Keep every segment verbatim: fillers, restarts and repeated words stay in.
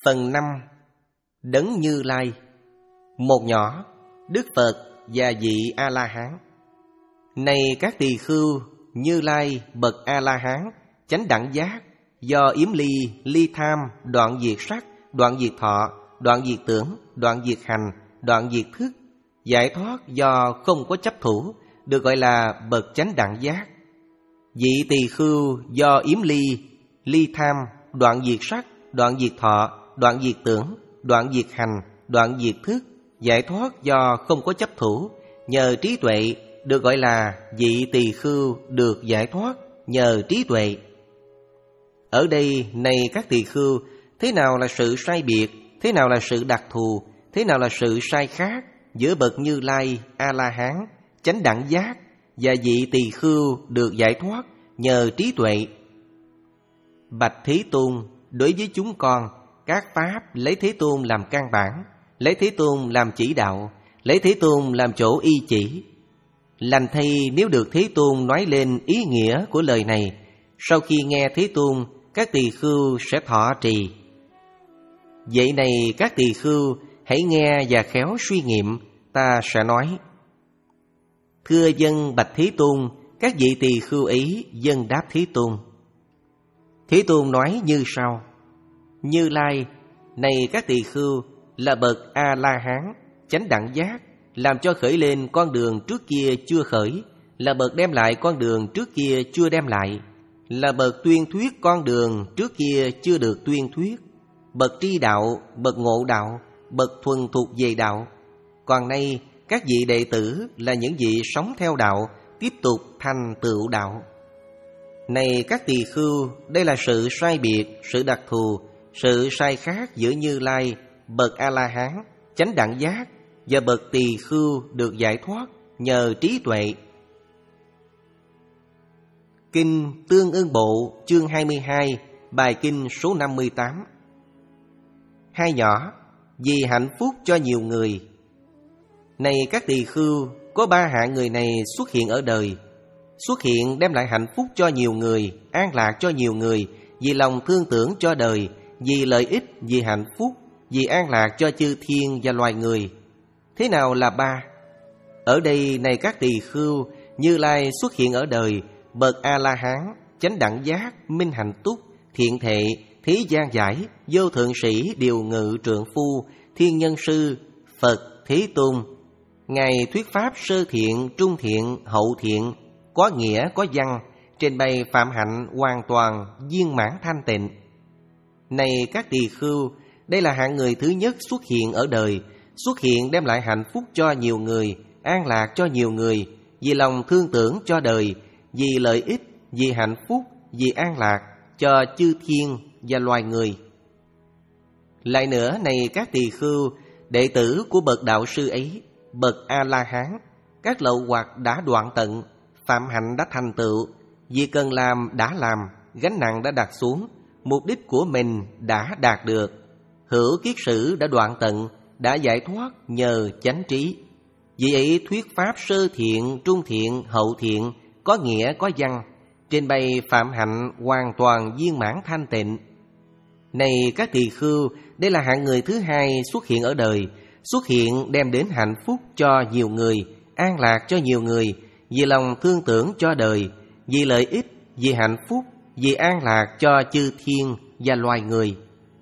Phần năm. Đấng Như Lai. Một nhỏ, Đức Phật và vị A-la-hán. Này các tỳ khưu, Như Lai bậc A-la-hán, chánh đẳng giác, do yếm ly, ly tham, đoạn diệt sắc, đoạn diệt thọ, đoạn diệt tưởng, đoạn diệt hành, đoạn diệt thức, giải thoát do không có chấp thủ, được gọi là bậc chánh đẳng giác. Vị tỳ khưu do yếm ly, ly tham, đoạn diệt sắc, đoạn diệt thọ, đoạn diệt tưởng, đoạn diệt hành, đoạn diệt thức, giải thoát do không có chấp thủ, nhờ trí tuệ, được gọi là vị tỳ khưu được giải thoát nhờ trí tuệ. Ở đây, này các tỳ khưu, thế nào là sự sai biệt, thế nào là sự đặc thù, thế nào là sự sai khác giữa bậc Như Lai, A-la-hán, chánh đẳng giác và vị tỳ khưu được giải thoát nhờ trí tuệ? Bạch Thế Tôn, đối với chúng con, các pháp lấy Thế Tôn làm căn bản, lấy Thế Tôn làm chỉ đạo, lấy Thế Tôn làm chỗ y chỉ. Lành thay nếu được Thế Tôn nói lên ý nghĩa của lời này, sau khi nghe Thế Tôn, các tỳ khưu sẽ thọ trì. Vậy này các tỳ khưu, hãy nghe và khéo suy nghiệm, ta sẽ nói. Thưa dân bạch Thế Tôn, các vị tỳ khưu ấy dân đáp Thế Tôn. Thế Tôn nói như sau: Như Lai, này các tỳ khưu, là bậc A-la-hán, chánh đẳng giác, làm cho khởi lên con đường trước kia chưa khởi, là bậc đem lại con đường trước kia chưa đem lại, là bậc tuyên thuyết con đường trước kia chưa được tuyên thuyết, bậc tri đạo, bậc ngộ đạo, bậc thuần thuộc về đạo. Còn nay các vị đệ tử là những vị sống theo đạo, tiếp tục thành tựu đạo. Này các tỳ khưu, đây là sự sai biệt, sự đặc thù, sự sai khác giữa Như Lai, bậc A-la-hán, chánh đẳng giác và bậc tỳ khưu được giải thoát nhờ trí tuệ. Kinh Tương Ưng Bộ chương hai mươi hai, bài kinh số năm mươi tám. Hai nhỏ, vì hạnh phúc cho nhiều người. Này các tỳ khưu, có ba hạng người này xuất hiện ở đời. Xuất hiện đem lại hạnh phúc cho nhiều người, an lạc cho nhiều người, vì lòng thương tưởng cho đời, vì lợi ích, vì hạnh phúc, vì an lạc cho chư thiên và loài người. Thế nào là ba? Ở đây, này các tỳ khưu, Như Lai xuất hiện ở đời, bậc A-la-hán, chánh đẳng giác, minh hạnh túc, thiện thệ, thế gian giải, vô thượng sĩ, điều ngự trượng phu, thiên nhân sư, Phật, Thế Tôn. Ngài thuyết pháp sơ thiện, trung thiện, hậu thiện, có nghĩa, có văn, trình bày phạm hạnh hoàn toàn, viên mãn thanh tịnh. Này các tỳ khưu, đây là hạng người thứ nhất xuất hiện ở đời, xuất hiện đem lại hạnh phúc cho nhiều người, an lạc cho nhiều người, vì lòng thương tưởng cho đời, vì lợi ích, vì hạnh phúc, vì an lạc cho chư thiên và loài người. Lại nữa, này các tỳ khưu, đệ tử của bậc đạo sư ấy, bậc A-la-hán, các lậu hoặc đã đoạn tận, phạm hạnh đã thành tựu, việc cần làm đã làm, gánh nặng đã đặt xuống, mục đích của mình đã đạt được, hữu kiết sử đã đoạn tận, đã giải thoát nhờ chánh trí. Vì ấy thuyết pháp sơ thiện, trung thiện, hậu thiện, có nghĩa, có văn, trình bày phạm hạnh hoàn toàn viên mãn thanh tịnh. Này các tỳ khưu, đây là hạng người thứ hai xuất hiện ở đời, xuất hiện đem đến hạnh phúc cho nhiều người, an lạc cho nhiều người, vì lòng thương tưởng cho đời, vì lợi ích, vì hạnh phúc, vì an lạc cho chư thiên và loài người.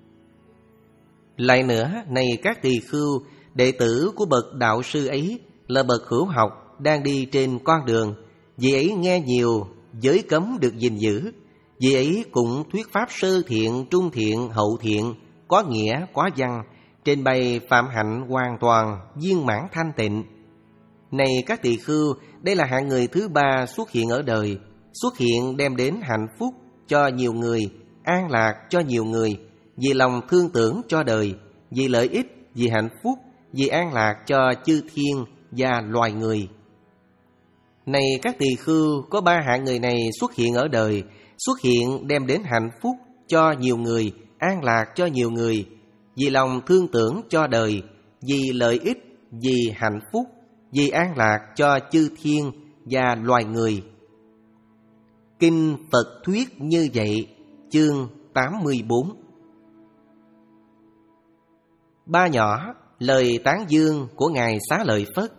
Lại nữa, này các tỳ khưu, đệ tử của bậc đạo sư ấy là bậc hữu học đang đi trên con đường, vì ấy nghe nhiều, giới cấm được gìn giữ, vì ấy cũng thuyết pháp sơ thiện, trung thiện, hậu thiện, có nghĩa, có văn, trình bày phạm hạnh hoàn toàn, viên mãn thanh tịnh. Này các tỳ khưu, đây là hạng người thứ ba xuất hiện ở đời, xuất hiện đem đến hạnh phúc cho nhiều người, an lạc cho nhiều người, vì lòng thương tưởng cho đời, vì lợi ích, vì hạnh phúc, vì an lạc cho chư thiên và loài người. Này các tỳ khưu, có ba hạng người này xuất hiện ở đời, xuất hiện đem đến hạnh phúc cho nhiều người, an lạc cho nhiều người, vì lòng thương tưởng cho đời, vì lợi ích, vì hạnh phúc, vì an lạc cho chư thiên và loài người. Kinh Phật thuyết như vậy, chương tám mươi bốn. Ba nhỏ lời tán dương của Ngài Xá Lợi Phất.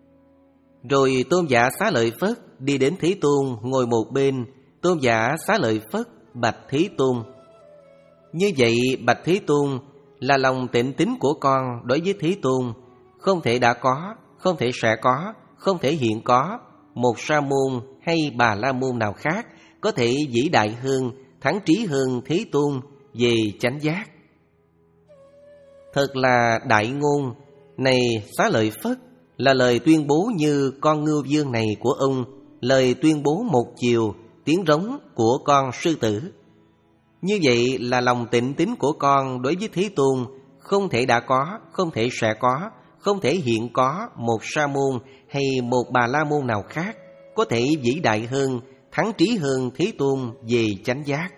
Rồi Tôn giả Xá Lợi Phất đi đến Thế Tôn ngồi một bên. Tôn giả Xá Lợi Phất bạch Thế Tôn: như vậy bạch Thế Tôn, là lòng tịnh tín của con đối với Thế Tôn, không thể đã có, không thể sẽ có, không thể hiện có một sa môn hay bà la môn nào khác có thể vĩ đại hơn, thắng trí hơn Thế Tôn về chánh giác. Thật là đại ngôn. Này Xá Lợi Phất, là lời tuyên bố như con ngưu vương này của ông, lời tuyên bố một chiều, tiếng rống của con sư tử. Như vậy là lòng tịnh tín của con đối với Thế Tôn, không thể đã có, không thể sẽ có, không thể hiện có một sa môn hay một bà la môn nào khác có thể vĩ đại hơn, thắng trí hơn Thế Tôn về chánh giác.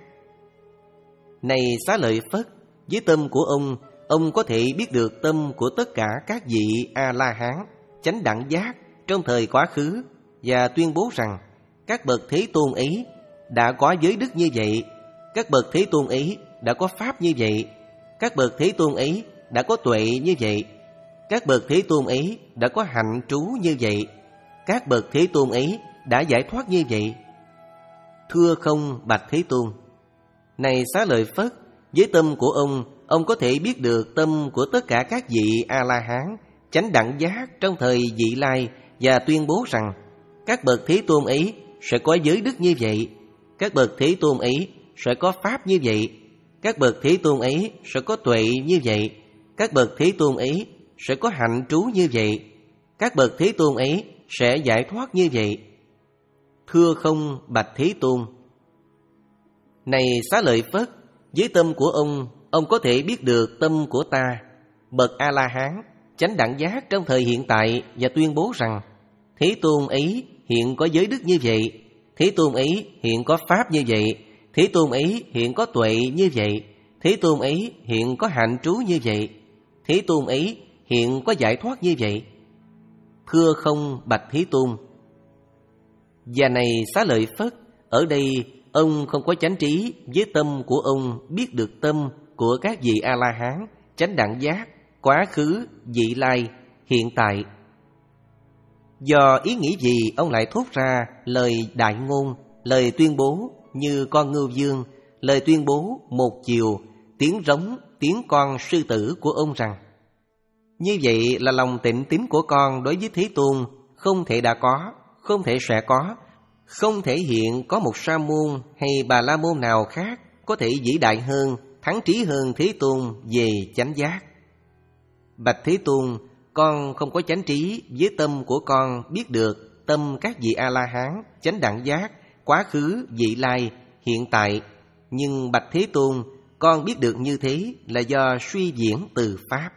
Này Xá Lợi Phất, với tâm của ông, ông có thể biết được tâm của tất cả các vị A-la-hán chánh đẳng giác trong thời quá khứ, và tuyên bố rằng các bậc Thế Tôn ấy đã có giới đức như vậy, các bậc Thế Tôn ấy đã có pháp như vậy, các bậc Thế Tôn ấy đã có tuệ như vậy, các bậc Thế Tôn ấy đã có hạnh trú như vậy, các bậc Thế Tôn ấy đã giải thoát như vậy. Thưa không bạch Thế Tôn. Này Xá Lợi Phất, với tâm của ông, ông có thể biết được tâm của tất cả các vị A-la-hán chánh đẳng giác trong thời vị lai, và tuyên bố rằng các bậc Thế Tôn ấy sẽ có giới đức như vậy, các bậc Thế Tôn ấy sẽ có pháp như vậy, các bậc Thế Tôn ấy sẽ có tuệ như vậy, các bậc Thế Tôn ấy sẽ có hạnh trú như vậy, các bậc Thế Tôn ấy sẽ giải thoát như vậy. Thưa không bạch Thế Tôn. Này Xá Lợi Phất, với tâm của ông, ông có thể biết được tâm của ta, bậc A-la-hán chánh đẳng giác trong thời hiện tại, và tuyên bố rằng Thế Tôn ấy hiện có giới đức như vậy, Thế Tôn ấy hiện có pháp như vậy, Thế Tôn ấy hiện có tuệ như vậy, Thế Tôn ấy hiện có hạnh trú như vậy, Thế Tôn ấy hiện có giải thoát như vậy. Thưa không bạch Thế Tôn. Và này Xá Lợi Phất, ở đây ông không có chánh trí với tâm của ông biết được tâm của các vị A-la-hán chánh đẳng giác quá khứ, vị lai, hiện tại. Do ý nghĩ gì ông lại thốt ra lời đại ngôn, lời tuyên bố như con ngưu vương, lời tuyên bố một chiều, tiếng rống, tiếng con sư tử của ông rằng như vậy là lòng tịnh tín của con đối với Thế Tôn, không thể đã có, không thể sẽ có, không thể hiện có một sa môn hay bà la môn nào khác có thể vĩ đại hơn, thắng trí hơn Thế Tôn về chánh giác. Bạch Thế Tôn, con không có chánh trí với tâm của con biết được tâm các vị A-la-hán chánh đẳng giác quá khứ, vị lai, hiện tại. Nhưng bạch Thế Tôn, con biết được như thế là do suy diễn từ pháp.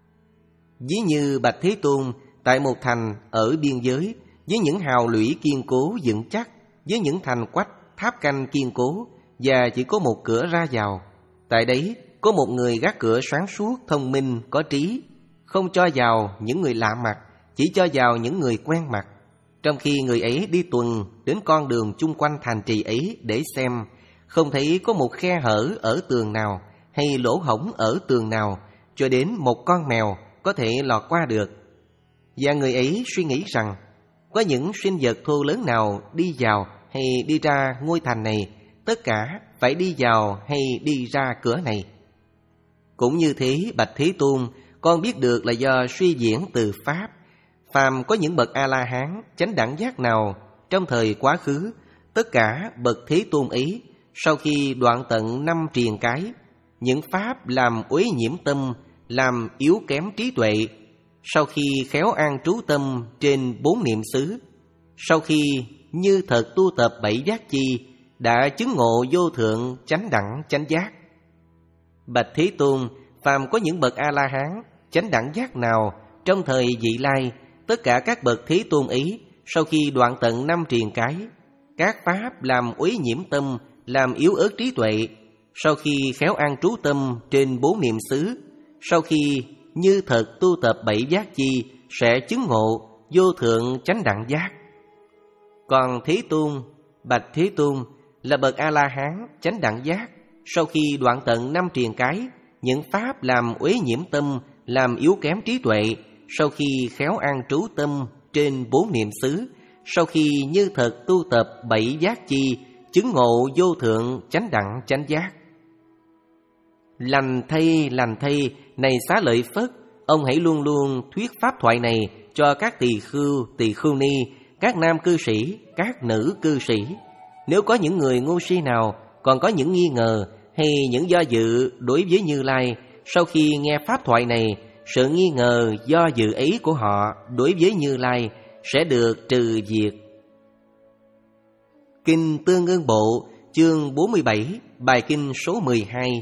Ví như bạch Thế Tôn, tại một thành ở biên giới, với những hào lũy kiên cố vững chắc, với những thành quách tháp canh kiên cố, và chỉ có một cửa ra vào. Tại đấy có một người gác cửa sáng suốt, thông minh, có trí, không cho vào những người lạ mặt, chỉ cho vào những người quen mặt. Trong khi người ấy đi tuần đến con đường chung quanh thành trì ấy để xem, không thấy có một khe hở ở tường nào hay lỗ hổng ở tường nào, cho đến một con mèo có thể lọt qua được. Và người ấy suy nghĩ rằng có những sinh vật thô lớn nào đi vào hay đi ra ngôi thành này, tất cả phải đi vào hay đi ra cửa này. Cũng như thế bạch Thế Tôn, con biết được là do suy diễn từ pháp. Phàm có những bậc A-la-hán chánh đẳng giác nào trong thời quá khứ, tất cả bậc Thế Tôn ấy sau khi đoạn tận năm triền cái, những pháp làm uế nhiễm tâm, làm yếu kém trí tuệ, sau khi khéo an trú tâm trên bốn niệm xứ, sau khi như thật tu tập bảy giác chi, đã chứng ngộ vô thượng chánh đẳng chánh giác. Bạch Thế Tôn, phàm có những bậc A-la-hán chánh đẳng giác nào trong thời vị lai, tất cả các bậc Thế Tôn ấy sau khi đoạn tận năm triền cái, các pháp làm uế nhiễm tâm, làm yếu ớt trí tuệ, sau khi khéo an trú tâm trên bốn niệm xứ, sau khi như thật tu tập bảy giác chi, sẽ chứng ngộ vô thượng chánh đẳng giác. Còn Thế Tôn, bạch Thế Tôn, là bậc A-la-hán chánh đẳng giác, sau khi đoạn tận năm triền cái, những pháp làm uế nhiễm tâm, làm yếu kém trí tuệ, sau khi khéo an trú tâm trên bốn niệm xứ, sau khi như thật tu tập bảy giác chi, chứng ngộ vô thượng chánh đẳng chánh giác. Lành thay, lành thay, này Xá Lợi Phất, ông hãy luôn luôn thuyết pháp thoại này cho các tỳ khưu, tỳ khưu ni, các nam cư sĩ, các nữ cư sĩ. Nếu có những người ngu si nào còn có những nghi ngờ hay những do dự đối với Như Lai, sau khi nghe pháp thoại này, sự nghi ngờ do dự ấy của họ đối với Như Lai sẽ được trừ diệt. Kinh Tương Ưng Bộ, chương bốn mươi bảy, bài kinh số mười hai.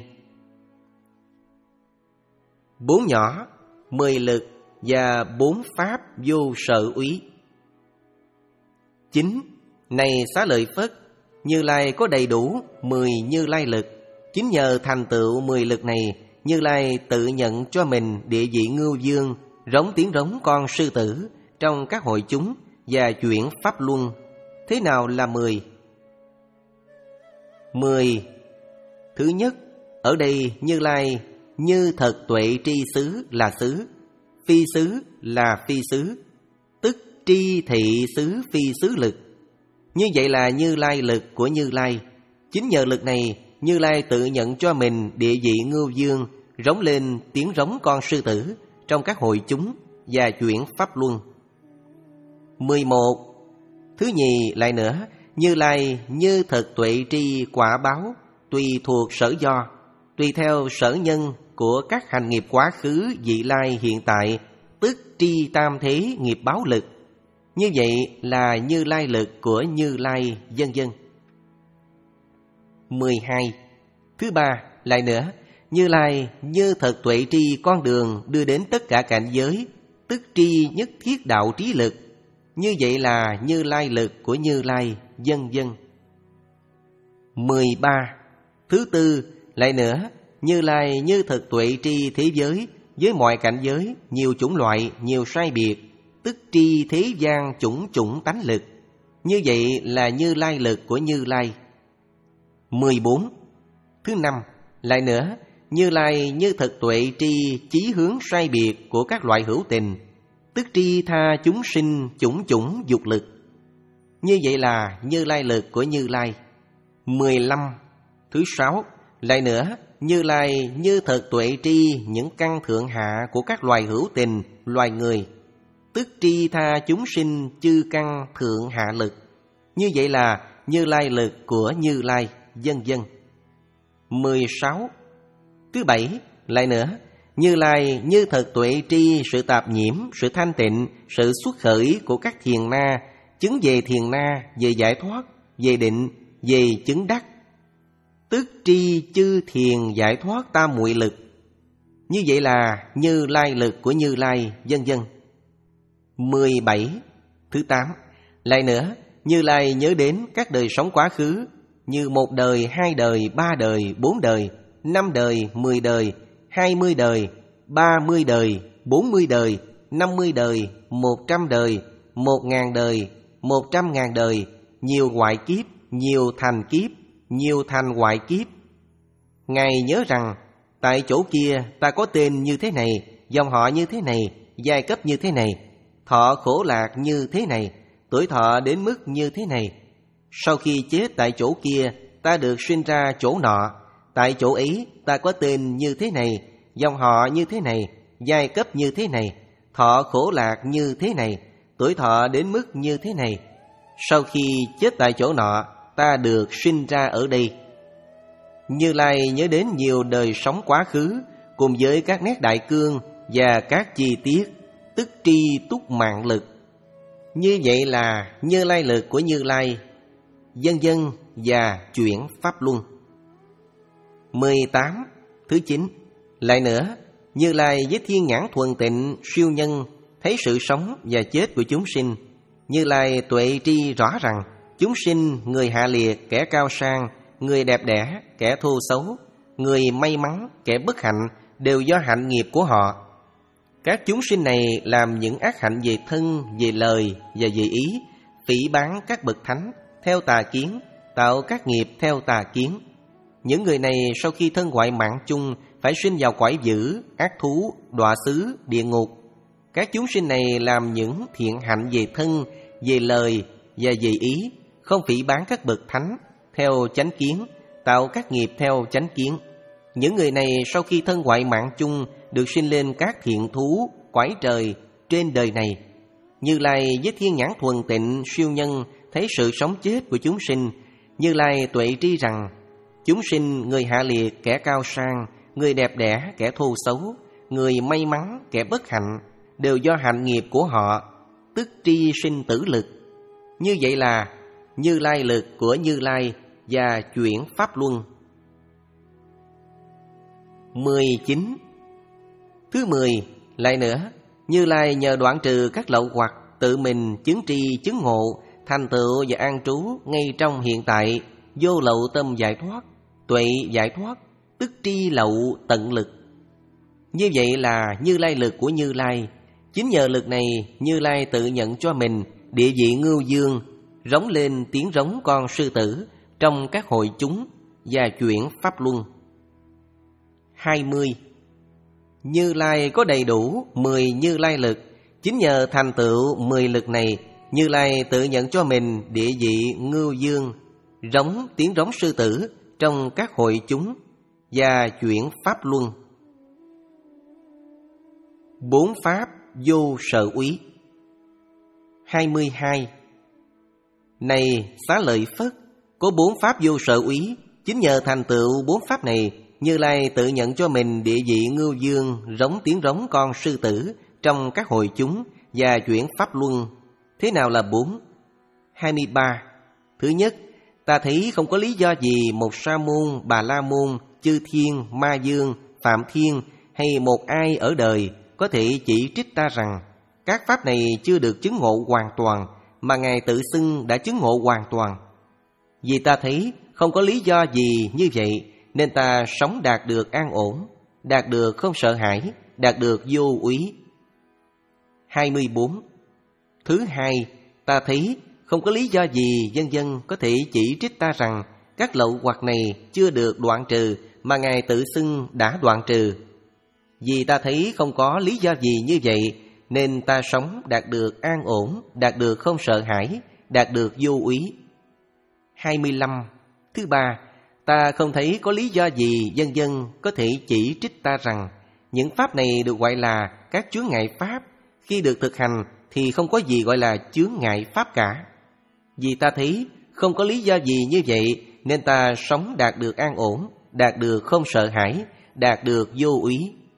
Bốn nhỏ, mười lực và bốn pháp vô sở úy. Chính, này Xá Lợi Phất, Như Lai có đầy đủ mười Như Lai lực. Chính nhờ thành tựu mười lực này, Như Lai tự nhận cho mình địa vị ngưu dương, rống tiếng rống con sư tử trong các hội chúng và chuyển pháp luân. Thế nào là mười? Mười. Thứ nhất, ở đây Như Lai như thật tuệ tri xứ là xứ, phi xứ là phi xứ, tức tri thị xứ phi xứ lực. Như vậy là Như Lai lực của Như Lai. Chính nhờ lực này, Như Lai tự nhận cho mình địa vị ngưu dương, rống lên tiếng rống con sư tử trong các hội chúng và chuyển pháp luân. Mười một. Thứ nhì lại nữa, Như Lai như thật tuệ tri quả báo, tùy thuộc sở do, tùy theo sở nhân của các hành nghiệp quá khứ, vị lai, hiện tại, tức tri tam thế nghiệp báo lực. Như vậy là Như Lai lực của Như Lai, vân vân. Mười hai. Thứ ba lại nữa, Như Lai như thật tuệ tri con đường đưa đến tất cả cảnh giới, tức tri nhất thiết đạo trí lực. Như vậy là Như Lai lực của Như Lai, vân vân. Mười ba. Thứ tư lại nữa, Như Lai như thật tuệ tri thế giới với mọi cảnh giới, nhiều chủng loại, nhiều sai biệt, tức tri thế gian chủng chủng tánh lực. Như vậy là Như Lai lực của Như Lai. Mười bốn. Thứ năm lại nữa, Như Lai như thật tuệ tri chí hướng sai biệt của các loại hữu tình, tức tri tha chúng sinh chủng chủng dục lực. Như vậy là Như Lai lực của Như Lai. Mười lăm. Thứ sáu lại nữa, Như Lai như thật tuệ tri những căn thượng hạ của các loài hữu tình, loài người, tức tri tha chúng sinh chư căn thượng hạ lực. Như vậy là Như Lai lực của Như Lai, vân vân. Mười sáu. Thứ bảy lại nữa, Như Lai như thật tuệ tri sự tạp nhiễm, sự thanh tịnh, sự xuất khởi của các thiền na, chứng về thiền na, về giải thoát, về định, về chứng đắc, tức tri chư thiền giải thoát tam muội lực. Như vậy là Như Lai lực của Như Lai, vân vân. Mười bảy. Thứ tám lại nữa, Như Lai nhớ đến các đời sống quá khứ, như một đời, hai đời, ba đời, bốn đời, năm đời, mười đời, hai mươi đời, ba mươi đời, bốn mươi đời, năm mươi đời, một trăm đời, một ngàn đời, một trăm ngàn đời, nhiều hoại kiếp, nhiều thành kiếp, nhiều thành hoại kiếp. Ngài nhớ rằng tại chỗ kia ta có tên như thế này, dòng họ như thế này, giai cấp như thế này, thọ khổ lạc như thế này, tuổi thọ đến mức như thế này. Sau khi chết tại chỗ kia, ta được sinh ra chỗ nọ, tại chỗ ấy ta có tên như thế này, dòng họ như thế này, giai cấp như thế này, thọ khổ lạc như thế này, tuổi thọ đến mức như thế này. Sau khi chết tại chỗ nọ, ta được sinh ra ở đây. Như Lai nhớ đến nhiều đời sống quá khứ, cùng với các nét đại cương và các chi tiết, tức tri túc mạng lực. Như vậy là Như Lai lực của Như Lai, vân vân, và chuyển pháp luân. Mười tám. Thứ chín lại nữa, Như Lai với thiên nhãn thuần tịnh siêu nhân thấy sự sống và chết của chúng sinh. Như Lai tuệ tri rõ rằng chúng sinh, người hạ liệt, kẻ cao sang, người đẹp đẽ, kẻ thô xấu, người may mắn, kẻ bất hạnh, đều do hạnh nghiệp của họ. Các chúng sinh này làm những ác hạnh về thân, về lời và về ý, phỉ báng các bậc thánh theo tà kiến, tạo các nghiệp theo tà kiến. Những người này sau khi thân ngoại mạng chung phải sinh vào cõi dữ, ác thú, đọa xứ, địa ngục. Các chúng sinh này làm những thiện hạnh về thân, về lời và về ý, không phỉ báng các bậc thánh theo chánh kiến, tạo các nghiệp theo chánh kiến. Những người này sau khi thân hoại mạng chung được sinh lên các thiện thú, cõi trời trên đời này. Như Lai với thiên nhãn thuần tịnh siêu nhân thấy sự sống chết của chúng sinh. Như Lai tuệ tri rằng chúng sinh, người hạ liệt, kẻ cao sang, người đẹp đẽ, kẻ thô xấu, người may mắn, kẻ bất hạnh, đều do hạnh nghiệp của họ, tức tri sinh tử lực. Như vậy là Như Lai lực của Như Lai và chuyển pháp luân. mười chín. Thứ mười, lại nữa, Như Lai nhờ đoạn trừ các lậu hoặc, tự mình chứng tri chứng ngộ, thành tựu và an trú ngay trong hiện tại, vô lậu tâm giải thoát, tuệ giải thoát, tức tri lậu tận lực. Như vậy là Như Lai lực của Như Lai. Chính nhờ lực này, Như Lai tự nhận cho mình địa vị ngưu dương, rống lên tiếng rống con sư tử trong các hội chúng và chuyển pháp luân. hai mươi. Như Lai có đầy đủ mười Như Lai lực. Chính nhờ thành tựu mười lực này, Như Lai tự nhận cho mình địa vị ngưu dương, rống tiếng rống sư tử trong các hội chúng và chuyển pháp luân. Bốn pháp vô sở úy. hai mươi hai. Này Xá Lợi Phất, có bốn pháp vô sở úy. Chính nhờ thành tựu bốn pháp này, Như Lai tự nhận cho mình địa vị ngưu dương, rống tiếng rống con sư tử trong các hội chúng và chuyển pháp luân. Thế nào là bốn? hai mươi ba. Thứ nhất, ta thấy không có lý do gì một Sa môn, Bà La môn, Chư Thiên, Ma Dương, Phạm Thiên hay một ai ở đời có thể chỉ trích ta rằng các pháp này chưa được chứng ngộ hoàn toàn, mà Ngài tự xưng đã chứng ngộ hoàn toàn. Vì ta thấy không có lý do gì như vậy, nên ta sống đạt được an ổn, đạt được không sợ hãi, đạt được vô úy. hai mươi bốn. Thứ hai, ta thấy không có lý do gì vân vân có thể chỉ trích ta rằng các lậu hoặc này chưa được đoạn trừ, mà Ngài tự xưng đã đoạn trừ. Vì ta thấy không có lý do gì như vậy, nên ta sống đạt được an ổn, đạt được không sợ hãi, đạt được vô úy. hai mươi lăm. Thứ ba, ta không thấy có lý do gì vân vân có thể chỉ trích ta rằng những pháp này được gọi là các chướng ngại pháp, khi được thực hành thì không có gì gọi là chướng ngại pháp cả. Vì ta thấy không có lý do gì như vậy, nên ta sống đạt được an ổn, đạt được không sợ hãi, đạt được vô úy.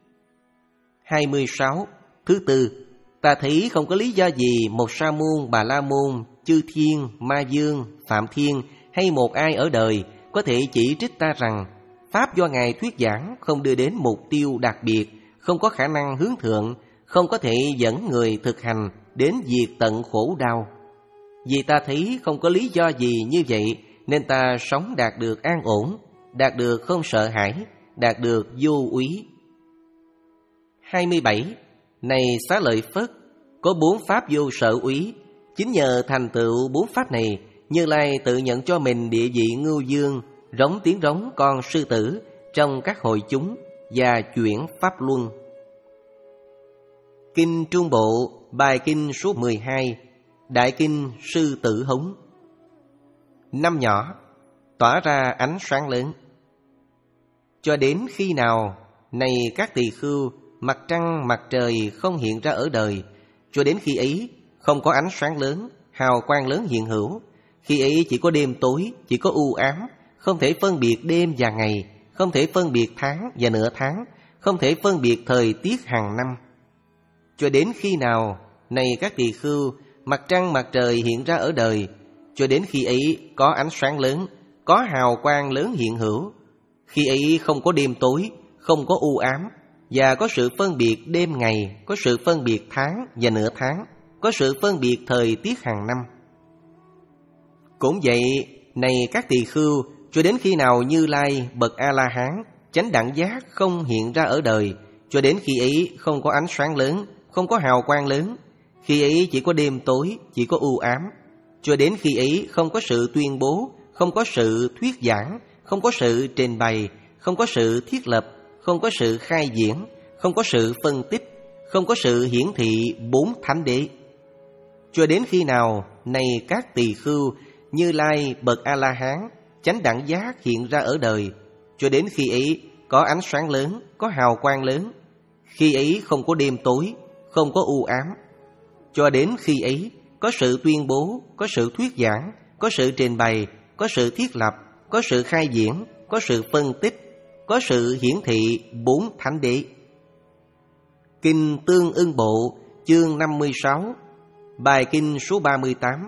hai mươi sáu. Thứ tư, ta thấy không có lý do gì một Sa môn, Bà La môn, Chư Thiên, Ma Dương, Phạm Thiên hay một ai ở đời có thể chỉ trích ta rằng pháp do Ngài thuyết giảng không đưa đến mục tiêu đặc biệt, không có khả năng hướng thượng, không có thể dẫn người thực hành đến diệt tận khổ đau. Vì ta thấy không có lý do gì như vậy, nên ta sống đạt được an ổn, đạt được không sợ hãi, đạt được vô úy. hai mươi bảy. Này Xá Lợi Phất, có bốn pháp vô sở úy. Chính nhờ thành tựu bốn pháp này, Như Lai tự nhận cho mình địa vị ngưu dương, rống tiếng rống con sư tử trong các hội chúng và chuyển pháp luân. Kinh Trung Bộ, bài kinh số mười hai, Đại kinh Sư Tử Hống. Năm nhỏ, tỏa ra ánh sáng lớn. Cho đến khi nào, này các tỳ khưu, mặt trăng mặt trời không hiện ra ở đời, cho đến khi ấy không có ánh sáng lớn, hào quang lớn hiện hữu. Khi ấy chỉ có đêm tối, chỉ có u ám, không thể phân biệt đêm và ngày, không thể phân biệt tháng và nửa tháng, không thể phân biệt thời tiết hàng năm. Cho đến khi nào, này các tỳ khưu, mặt trăng mặt trời hiện ra ở đời, cho đến khi ấy có ánh sáng lớn, có hào quang lớn hiện hữu. Khi ấy không có đêm tối, không có u ám, và có sự phân biệt đêm ngày, có sự phân biệt tháng và nửa tháng, có sự phân biệt thời tiết hàng năm. Cũng vậy, này các tỳ khưu, cho đến khi nào Như Lai bậc A-la-hán, chánh đẳng giác không hiện ra ở đời, cho đến khi ấy không có ánh sáng lớn, không có hào quang lớn. Khi ấy chỉ có đêm tối, chỉ có u ám. Cho đến khi ấy không có sự tuyên bố, không có sự thuyết giảng, không có sự trình bày, không có sự thiết lập, không có sự khai diễn, không có sự phân tích, không có sự hiển thị bốn thánh đế. Cho đến khi nào này các tỳ khưu, Như Lai bậc A-la-hán, chánh đẳng giác hiện ra ở đời, cho đến khi ấy có ánh sáng lớn, có hào quang lớn, khi ấy không có đêm tối, không có u ám. Cho đến khi ấy có sự tuyên bố, có sự thuyết giảng, có sự trình bày, có sự thiết lập, có sự khai diễn, có sự phân tích, có sự hiển thị bốn thánh đế. Kinh Tương Ưng Bộ, chương năm mươi sáu, bài kinh số ba mươi tám.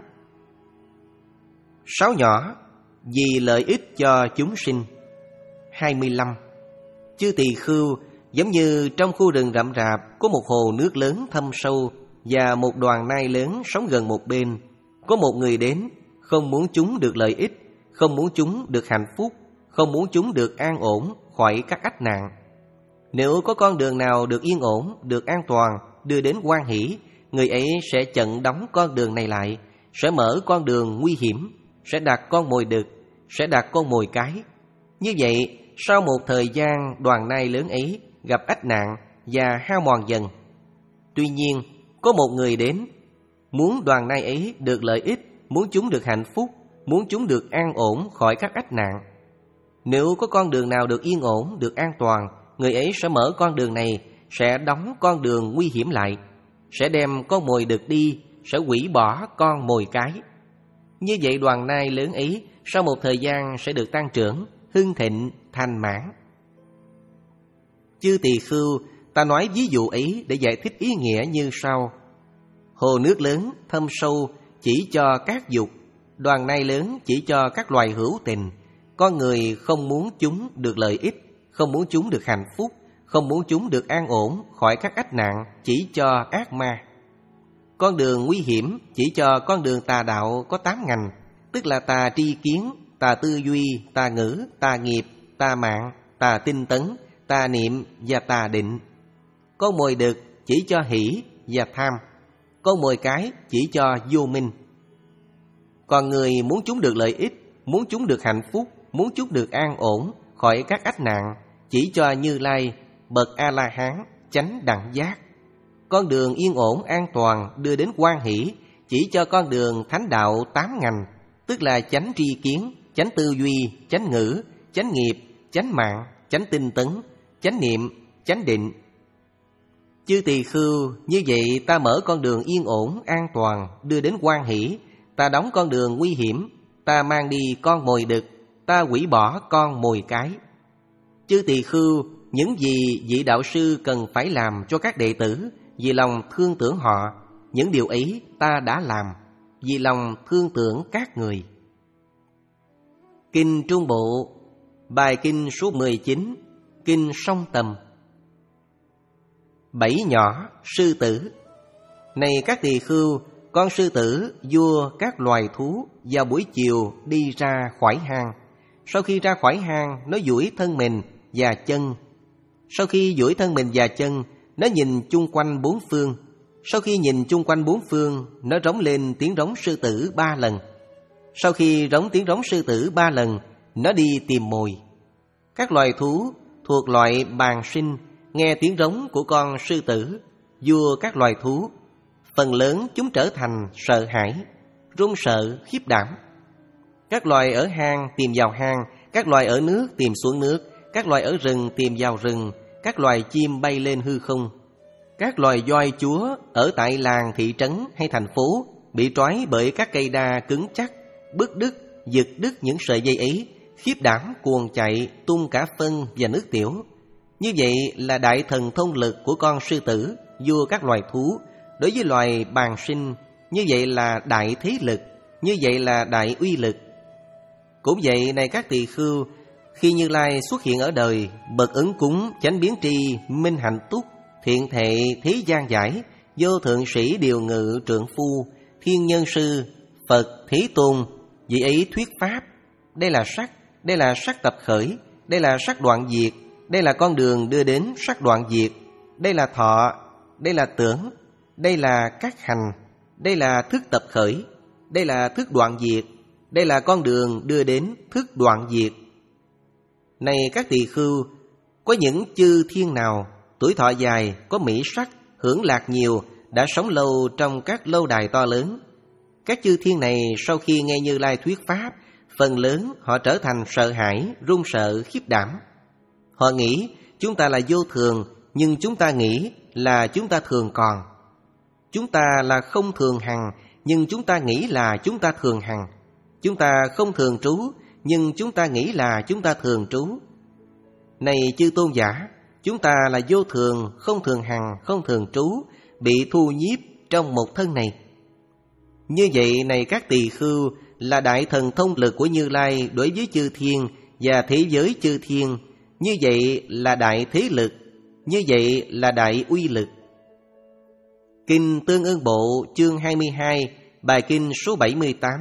Sáu nhỏ, vì lợi ích cho chúng sinh. Hai mươi lăm. Chư tỳ khưu, giống như trong khu rừng rậm rạp có một hồ nước lớn thâm sâu và một đoàn nai lớn sống gần một bên. Có một người đến, không muốn chúng được lợi ích, không muốn chúng được hạnh phúc, không muốn chúng được an ổn khỏi các ách nạn. Nếu có con đường nào được yên ổn, được an toàn, đưa đến hoan hỷ, người ấy sẽ chặn đóng con đường này lại, sẽ mở con đường nguy hiểm, sẽ đặt con mồi đực, sẽ đặt con mồi cái. Như vậy, sau một thời gian đoàn nai lớn ấy gặp ách nạn và hao mòn dần. Tuy nhiên, có một người đến, muốn đoàn nai ấy được lợi ích, muốn chúng được hạnh phúc, muốn chúng được an ổn khỏi các ách nạn. Nếu có con đường nào được yên ổn, được an toàn, người ấy sẽ mở con đường này, sẽ đóng con đường nguy hiểm lại, sẽ đem con mồi đực đi, sẽ hủy bỏ con mồi cái. Như vậy đoàn nai lớn ấy sau một thời gian sẽ được tăng trưởng, hưng thịnh, thành mãn. Chư tỳ khưu, ta nói ví dụ ấy để giải thích ý nghĩa như sau. Hồ nước lớn, thâm sâu chỉ cho các dục, đoàn nai lớn chỉ cho các loài hữu tình. Con người không muốn chúng được lợi ích, không muốn chúng được hạnh phúc, không muốn chúng được an ổn khỏi các ách nạn, chỉ cho ác ma. Con đường nguy hiểm chỉ cho con đường tà đạo có tám ngành, tức là tà tri kiến, tà tư duy, tà ngữ, tà nghiệp, tà mạng, tà tinh tấn, tà niệm và tà định. Con mồi đực chỉ cho hỷ và tham, con mồi cái chỉ cho vô minh. Còn người muốn chúng được lợi ích, muốn chúng được hạnh phúc, muốn chúng được an ổn khỏi các ách nạn, chỉ cho Như Lai bậc A-la-hán, chánh đẳng giác. Con đường yên ổn an toàn đưa đến hoan hỷ chỉ cho con đường thánh đạo tám ngành, tức là chánh tri kiến, chánh tư duy, chánh ngữ, chánh nghiệp, chánh mạng, chánh tinh tấn, chánh niệm, chánh định. Chư tỳ khưu, như vậy ta mở con đường yên ổn an toàn đưa đến hoan hỷ, ta đóng con đường nguy hiểm, ta mang đi con mồi đực, ta hủy bỏ con mồi cái. Chư tỳ khưu, những gì vị đạo sư cần phải làm cho các đệ tử vì lòng thương tưởng họ, những điều ấy ta đã làm vì lòng thương tưởng các người. Kinh Trung Bộ, bài kinh số mười chín, kinh Song Tầm. Bảy nhỏ, sư tử. Này các tỳ khưu, con sư tử vua các loài thú vào buổi chiều đi ra khỏi hang. Sau khi ra khỏi hang, nó duỗi thân mình và chân. Sau khi duỗi thân mình và chân, nó nhìn chung quanh bốn phương. Sau khi nhìn chung quanh bốn phương, nó rống lên tiếng rống sư tử ba lần. Sau khi rống tiếng rống sư tử ba lần, nó đi tìm mồi. Các loài thú thuộc loại bàng sinh nghe tiếng rống của con sư tử, vua các loài thú, phần lớn chúng trở thành sợ hãi, run sợ, khiếp đảm. Các loài ở hang tìm vào hang, các loài ở nước tìm xuống nước, các loài ở rừng tìm vào rừng, các loài chim bay lên hư không. Các loài voi chúa ở tại làng, thị trấn hay thành phố bị trói bởi các cây đa cứng chắc, bứt đứt, giật đứt những sợi dây ấy, khiếp đảm cuồng chạy, tung cả phân và nước tiểu. Như vậy là đại thần thông lực của con sư tử, vua các loài thú. Đối với loài bàng sinh, như vậy là đại thế lực, như vậy là đại uy lực. Cũng vậy này các tỳ khưu, khi Như Lai xuất hiện ở đời, bậc ứng cúng, chánh biến tri, minh hạnh túc, thiện thệ, thế gian giải, vô thượng sĩ điều ngự trượng phu, thiên nhân sư, Phật, Thế Tôn, vị ấy thuyết pháp. Đây là sắc, đây là sắc tập khởi, đây là sắc đoạn diệt, đây là con đường đưa đến sắc đoạn diệt, đây là thọ, đây là tưởng, đây là các hành, đây là thức tập khởi, đây là thức đoạn diệt, đây là con đường đưa đến thức đoạn diệt. Này các tỳ khưu, Có những chư thiên nào tuổi thọ dài, có mỹ sắc, hưởng lạc nhiều, đã sống lâu trong các lâu đài to lớn. Các chư thiên này sau khi nghe Như Lai thuyết pháp, phần lớn họ trở thành sợ hãi, run sợ, khiếp đảm. Họ nghĩ chúng ta là vô thường, nhưng chúng ta nghĩ là chúng ta thường còn. Chúng ta là không thường hằng, nhưng chúng ta nghĩ là chúng ta thường hằng. Chúng ta không thường trú, nhưng chúng ta nghĩ là chúng ta thường trú. Này chư tôn giả, chúng ta là vô thường, không thường hằng, không thường trú, bị thu nhiếp trong một thân này. Như vậy này các tỳ khưu, là đại thần thông lực của Như Lai đối với chư thiên và thế giới chư thiên. Như vậy là đại thế lực, như vậy là đại uy lực. Kinh Tương Ưng Bộ chương hai mươi hai, bài kinh số bảy mươi tám.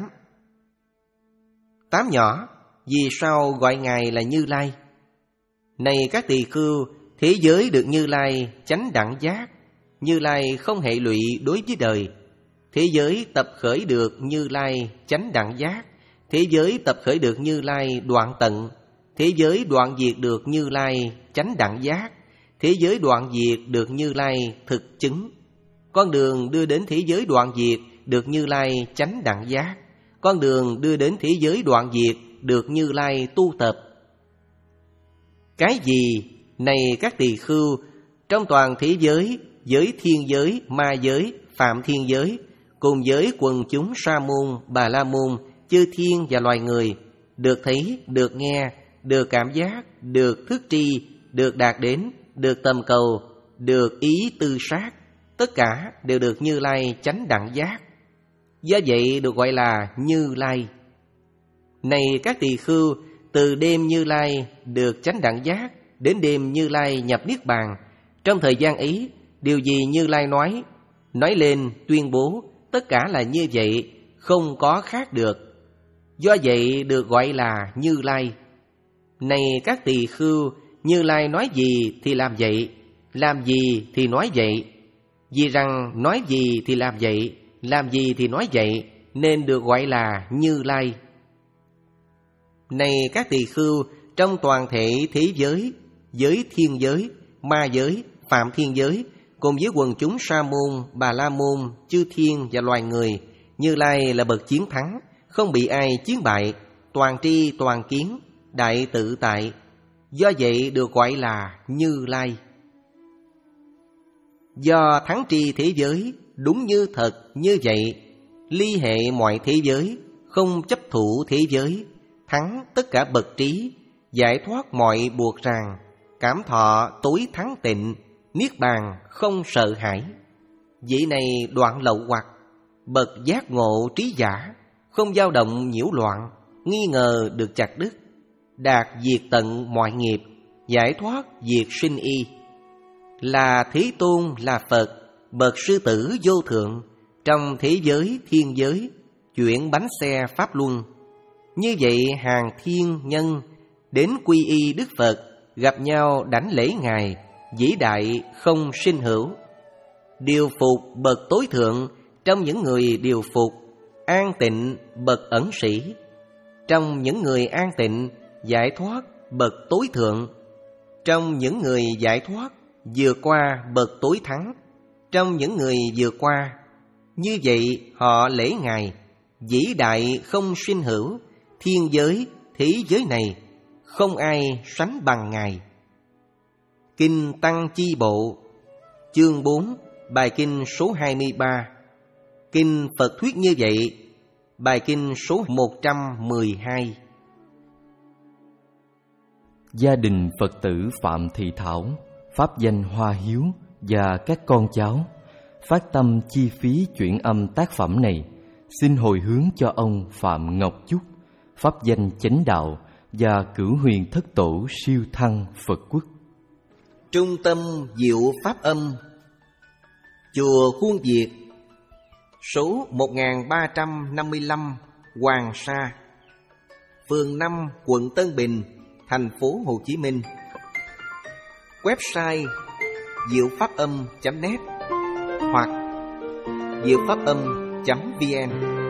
Tám nhỏ, vì sao gọi Ngài là Như Lai? Này các tỳ khưu, thế giới được Như Lai chánh đẳng giác. Như Lai không hệ lụy đối với đời. Thế giới tập khởi được Như Lai chánh đẳng giác. Thế giới tập khởi được Như Lai đoạn tận. Thế giới đoạn diệt được Như Lai chánh đẳng giác. Thế giới đoạn diệt được Như Lai thực chứng. Con đường đưa đến thế giới đoạn diệt được Như Lai chánh đẳng giác. Con đường đưa đến thế giới đoạn diệt được Như Lai tu tập. Cái gì, này các tỳ khưu, trong toàn thế giới, giới thiên giới, ma giới, phạm thiên giới, cùng với quần chúng Sa môn, Bà La môn, chư thiên và loài người, được thấy, được nghe, được cảm giác, được thức tri, được đạt đến, được tầm cầu, được ý tư sát, tất cả đều được Như Lai chánh đẳng giác. Do vậy được gọi là Như Lai. Này các tỳ khưu, từ đêm Như Lai được chánh đẳng giác đến đêm Như Lai nhập niết bàn, trong thời gian ấy, điều gì Như Lai nói, nói lên tuyên bố, tất cả là như vậy, không có khác được. Do vậy được gọi là Như Lai. Này các tỳ khưu, Như Lai nói gì thì làm vậy, làm gì thì nói vậy. Vì rằng nói gì thì làm vậy, làm gì thì nói vậy, nên được gọi là Như Lai. Này các tỳ khưu, trong toàn thể thế giới, giới thiên giới, ma giới, phạm thiên giới, cùng với quần chúng Sa môn, Bà La môn, chư thiên và loài người, Như Lai là bậc chiến thắng, không bị ai chiến bại, toàn tri toàn kiến, đại tự tại. Do vậy được gọi là Như Lai. Do thắng tri thế giới, đúng như thật như vậy, ly hệ mọi thế giới, không chấp thủ thế giới, thắng tất cả bậc trí, giải thoát mọi buộc ràng, cảm thọ tối thắng tịnh, niết bàn không sợ hãi. Vị này đoạn lậu hoặc, bậc giác ngộ trí giả, không dao động nhiễu loạn, nghi ngờ được chặt đứt, đạt diệt tận mọi nghiệp, giải thoát diệt sinh y. Là Thế Tôn là Phật, bậc sư tử vô thượng, trong thế giới thiên giới, chuyển bánh xe pháp luân. Như vậy hàng thiên nhân đến quy y Đức Phật, gặp nhau đảnh lễ Ngài, vĩ đại không sinh hữu. Điều phục bậc tối thượng, trong những người điều phục, an tịnh bậc ẩn sĩ. Trong những người an tịnh, giải thoát bậc tối thượng. Trong những người giải thoát, vượt qua bậc tối thắng. Trong những người vượt qua, như vậy họ lễ Ngài, vĩ đại không sinh hữu. Thiên giới, thế giới này, không ai sánh bằng Ngài. Kinh Tăng Chi Bộ chương bốn, bài kinh số hai mươi ba. Kinh Phật thuyết như vậy, bài kinh số một trăm mười hai. Gia đình Phật tử Phạm Thị Thảo, pháp danh Hoa Hiếu và các con cháu phát tâm chi phí chuyển âm tác phẩm này, xin hồi hướng cho ông Phạm Ngọc Chúc, pháp danh Chánh Đạo và Cửu Huyền Thất Tổ siêu thăng Phật Quốc. Trung tâm Diệu Pháp Âm, chùa Khuôn Việt, số một nghìn ba trăm năm mươi lăm Hoàng Sa, phường năm, quận Tân Bình, thành phố Hồ Chí Minh. Website diệu pháp âm chấm net hoặc diệu pháp âm chấm vn.